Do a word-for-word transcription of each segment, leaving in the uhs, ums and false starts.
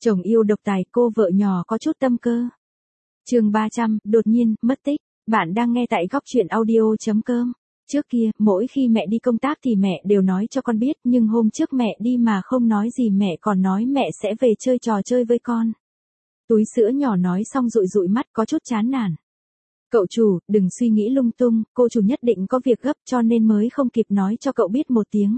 Chồng yêu độc tài, cô vợ nhỏ có chút tâm cơ. Chương ba trăm, đột nhiên, mất tích. Bạn đang nghe tại góc truyện audio chấm com. Trước kia, mỗi khi mẹ đi công tác thì mẹ đều nói cho con biết, nhưng hôm trước mẹ đi mà không nói gì, mẹ còn nói mẹ sẽ về chơi trò chơi với con. Túi sữa nhỏ nói xong dụi dụi mắt có chút chán nản. Cậu chủ, đừng suy nghĩ lung tung, cô chủ nhất định có việc gấp cho nên mới không kịp nói cho cậu biết một tiếng.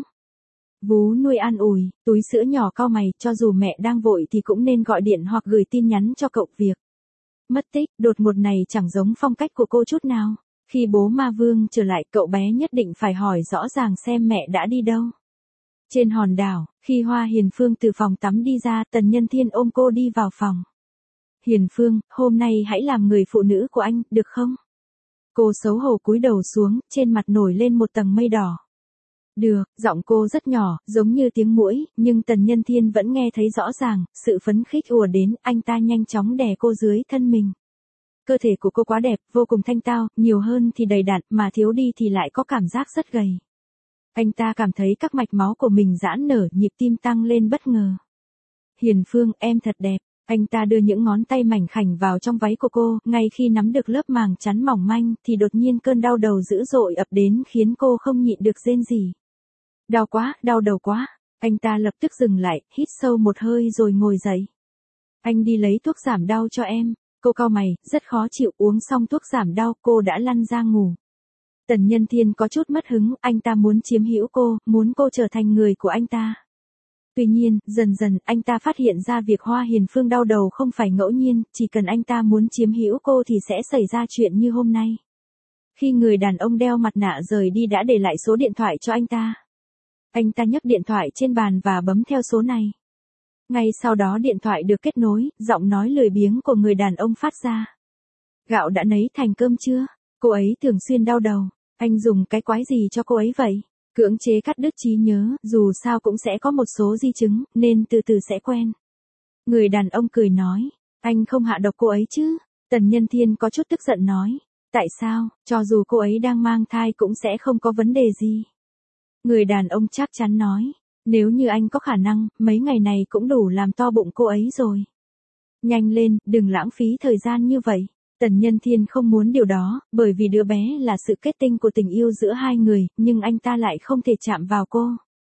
Vú nuôi an ủi, túi sữa nhỏ cau mày, cho dù mẹ đang vội thì cũng nên gọi điện hoặc gửi tin nhắn cho cậu việc. Mất tích, đột ngột này chẳng giống phong cách của cô chút nào. Khi bố ma vương trở lại, cậu bé nhất định phải hỏi rõ ràng xem mẹ đã đi đâu. Trên hòn đảo, khi Hoa Hiền Phương từ phòng tắm đi ra, Tần Nhân Thiên ôm cô đi vào phòng. Hiền Phương, hôm nay hãy làm người phụ nữ của anh, được không? Cô xấu hổ cúi đầu xuống, trên mặt nổi lên một tầng mây đỏ. Được, giọng cô rất nhỏ, giống như tiếng muỗi, nhưng Tần Nhân Thiên vẫn nghe thấy rõ ràng, sự phấn khích ùa đến, anh ta nhanh chóng đè cô dưới thân mình. Cơ thể của cô quá đẹp, vô cùng thanh tao, nhiều hơn thì đầy đặn, mà thiếu đi thì lại có cảm giác rất gầy. Anh ta cảm thấy các mạch máu của mình giãn nở, nhịp tim tăng lên bất ngờ. Hiền Phương, em thật đẹp. Anh ta đưa những ngón tay mảnh khảnh vào trong váy của cô, ngay khi nắm được lớp màng chắn mỏng manh, thì đột nhiên cơn đau đầu dữ dội ập đến khiến cô không nhịn được rên rỉ. Đau quá, đau đầu quá. Anh ta lập tức dừng lại, hít sâu một hơi rồi ngồi dậy. Anh đi lấy thuốc giảm đau cho em. Cô cau mày, rất khó chịu, uống xong thuốc giảm đau, cô đã lăn ra ngủ. Tần Nhân Thiên có chút mất hứng, anh ta muốn chiếm hữu cô, muốn cô trở thành người của anh ta. Tuy nhiên, dần dần, anh ta phát hiện ra việc Hoa Hiền Phương đau đầu không phải ngẫu nhiên, chỉ cần anh ta muốn chiếm hữu cô thì sẽ xảy ra chuyện như hôm nay. Khi người đàn ông đeo mặt nạ rời đi đã để lại số điện thoại cho anh ta. Anh ta nhấc điện thoại trên bàn và bấm theo số này. Ngay sau đó điện thoại được kết nối, giọng nói lười biếng của người đàn ông phát ra. Gạo đã nấy thành cơm chưa? Cô ấy thường xuyên đau đầu. Anh dùng cái quái gì cho cô ấy vậy? Cưỡng chế cắt đứt trí nhớ, dù sao cũng sẽ có một số di chứng, nên từ từ sẽ quen. Người đàn ông cười nói, anh không hạ độc cô ấy chứ? Tần Nhân Thiên có chút tức giận nói, tại sao, cho dù cô ấy đang mang thai cũng sẽ không có vấn đề gì. Người đàn ông chắc chắn nói, nếu như anh có khả năng, mấy ngày này cũng đủ làm to bụng cô ấy rồi. Nhanh lên, đừng lãng phí thời gian như vậy. Tần Nhân Thiên không muốn điều đó, bởi vì đứa bé là sự kết tinh của tình yêu giữa hai người, nhưng anh ta lại không thể chạm vào cô.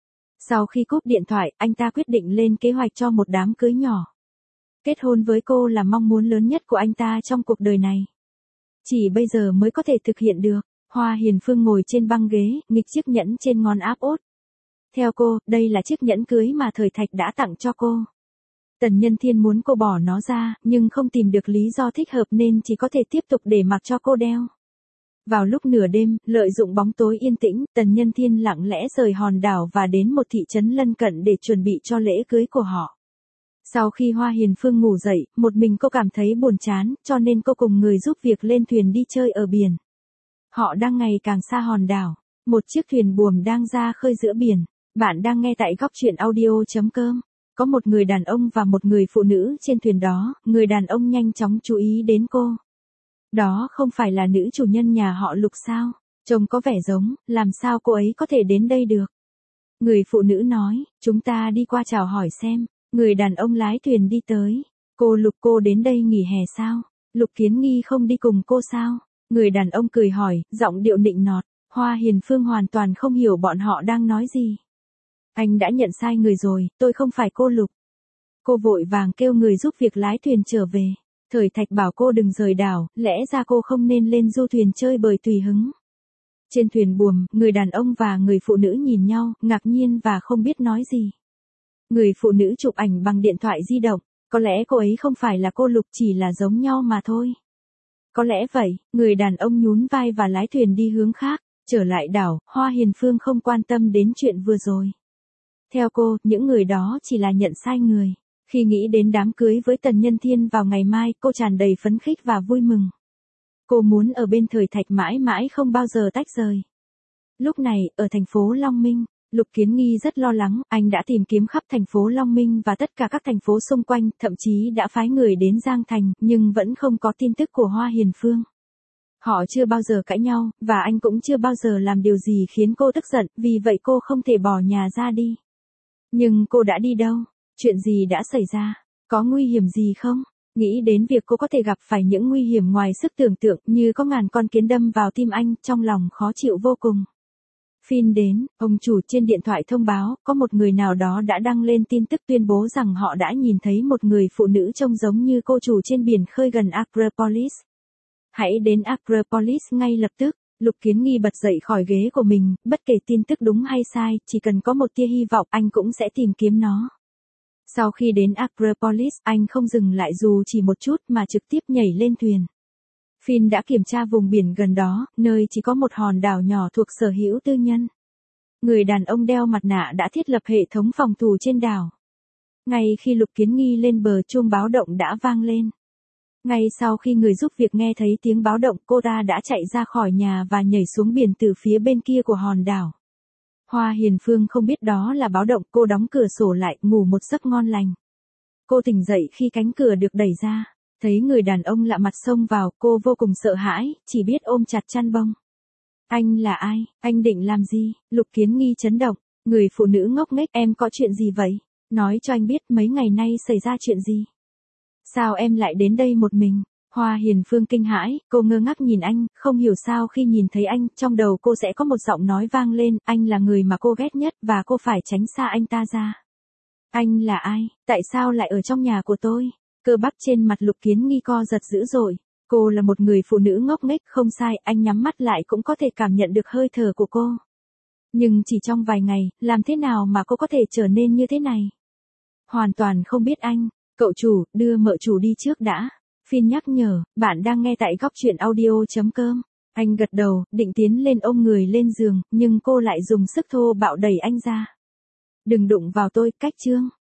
Sau khi cúp điện thoại, anh ta quyết định lên kế hoạch cho một đám cưới nhỏ. Kết hôn với cô là mong muốn lớn nhất của anh ta trong cuộc đời này. Chỉ bây giờ mới có thể thực hiện được. Hoa Hiền Phương ngồi trên băng ghế, nghịch chiếc nhẫn trên ngón áp út. Theo cô, đây là chiếc nhẫn cưới mà Thời Thạch đã tặng cho cô. Tần Nhân Thiên muốn cô bỏ nó ra, nhưng không tìm được lý do thích hợp nên chỉ có thể tiếp tục để mặc cho cô đeo. Vào lúc nửa đêm, lợi dụng bóng tối yên tĩnh, Tần Nhân Thiên lặng lẽ rời hòn đảo và đến một thị trấn lân cận để chuẩn bị cho lễ cưới của họ. Sau khi Hoa Hiền Phương ngủ dậy, một mình cô cảm thấy buồn chán, cho nên cô cùng người giúp việc lên thuyền đi chơi ở biển. Họ đang ngày càng xa hòn đảo. Một chiếc thuyền buồm đang ra khơi giữa biển. Bạn đang nghe tại góc truyện audio chấm com. Có một người đàn ông và một người phụ nữ trên thuyền đó, người đàn ông nhanh chóng chú ý đến cô. Đó không phải là nữ chủ nhân nhà họ Lục sao? Trông có vẻ giống, làm sao cô ấy có thể đến đây được? Người phụ nữ nói, chúng ta đi qua chào hỏi xem. Người đàn ông lái thuyền đi tới. Cô Lục, cô đến đây nghỉ hè sao? Lục Kiến Nghi không đi cùng cô sao? Người đàn ông cười hỏi, giọng điệu nịnh nọt. Hoa Hiền Phương hoàn toàn không hiểu bọn họ đang nói gì. Anh đã nhận sai người rồi, tôi không phải cô Lục. Cô vội vàng kêu người giúp việc lái thuyền trở về. Thời Thạch bảo cô đừng rời đảo, lẽ ra cô không nên lên du thuyền chơi bời tùy hứng. Trên thuyền buồm, người đàn ông và người phụ nữ nhìn nhau, ngạc nhiên và không biết nói gì. Người phụ nữ chụp ảnh bằng điện thoại di động, có lẽ cô ấy không phải là cô Lục, chỉ là giống nhau mà thôi. Có lẽ vậy, người đàn ông nhún vai và lái thuyền đi hướng khác. Trở lại đảo, Hoa Hiền Phương không quan tâm đến chuyện vừa rồi. Theo cô, những người đó chỉ là nhận sai người. Khi nghĩ đến đám cưới với Tần Nhân Thiên vào ngày mai, cô tràn đầy phấn khích và vui mừng. Cô muốn ở bên Thời Thạch mãi mãi không bao giờ tách rời. Lúc này, ở thành phố Long Minh, Lục Kiến Nghi rất lo lắng, anh đã tìm kiếm khắp thành phố Long Minh và tất cả các thành phố xung quanh, thậm chí đã phái người đến Giang Thành, nhưng vẫn không có tin tức của Hoa Hiền Phương. Họ chưa bao giờ cãi nhau, và anh cũng chưa bao giờ làm điều gì khiến cô tức giận, vì vậy cô không thể bỏ nhà ra đi. Nhưng cô đã đi đâu? Chuyện gì đã xảy ra? Có nguy hiểm gì không? Nghĩ đến việc cô có thể gặp phải những nguy hiểm ngoài sức tưởng tượng như có ngàn con kiến đâm vào tim anh, trong lòng khó chịu vô cùng. Finn đến, ông chủ trên điện thoại thông báo, có một người nào đó đã đăng lên tin tức tuyên bố rằng họ đã nhìn thấy một người phụ nữ trông giống như cô chủ trên biển khơi gần Acropolis. Hãy đến Acropolis ngay lập tức. Lục Kiến Nghi bật dậy khỏi ghế của mình, bất kể tin tức đúng hay sai, chỉ cần có một tia hy vọng, anh cũng sẽ tìm kiếm nó. Sau khi đến Acropolis, anh không dừng lại dù chỉ một chút mà trực tiếp nhảy lên thuyền. Finn đã kiểm tra vùng biển gần đó, nơi chỉ có một hòn đảo nhỏ thuộc sở hữu tư nhân. Người đàn ông đeo mặt nạ đã thiết lập hệ thống phòng thủ trên đảo. Ngay khi Lục Kiến Nghi lên bờ, chuông báo động đã vang lên. Ngay sau khi người giúp việc nghe thấy tiếng báo động, cô ta đã chạy ra khỏi nhà và nhảy xuống biển từ phía bên kia của hòn đảo. Hoa Hiền Phương không biết đó là báo động, cô đóng cửa sổ lại, ngủ một giấc ngon lành. Cô tỉnh dậy khi cánh cửa được đẩy ra, thấy người đàn ông lạ mặt xông vào, cô vô cùng sợ hãi, chỉ biết ôm chặt chăn bông. Anh là ai? Anh định làm gì? Lục Kiến Nghi chấn động, người phụ nữ ngốc nghếch, em có chuyện gì vậy? Nói cho anh biết mấy ngày nay xảy ra chuyện gì? Sao em lại đến đây một mình? Hoa Hiền Phương kinh hãi, cô ngơ ngác nhìn anh, không hiểu sao khi nhìn thấy anh, trong đầu cô sẽ có một giọng nói vang lên, anh là người mà cô ghét nhất và cô phải tránh xa anh ta ra. Anh là ai? Tại sao lại ở trong nhà của tôi? Cơ bắp trên mặt Lục Kiến Nghi co giật dữ dội. Cô là một người phụ nữ ngốc nghếch, không sai, anh nhắm mắt lại cũng có thể cảm nhận được hơi thở của cô. Nhưng chỉ trong vài ngày, làm thế nào mà cô có thể trở nên như thế này? Hoàn toàn không biết anh. Cậu chủ, đưa mợ chủ đi trước đã. Finn nhắc nhở, bạn đang nghe tại góc truyện audio.com. Anh gật đầu, định tiến lên ôm người lên giường, nhưng cô lại dùng sức thô bạo đẩy anh ra. Đừng đụng vào tôi, cách chương.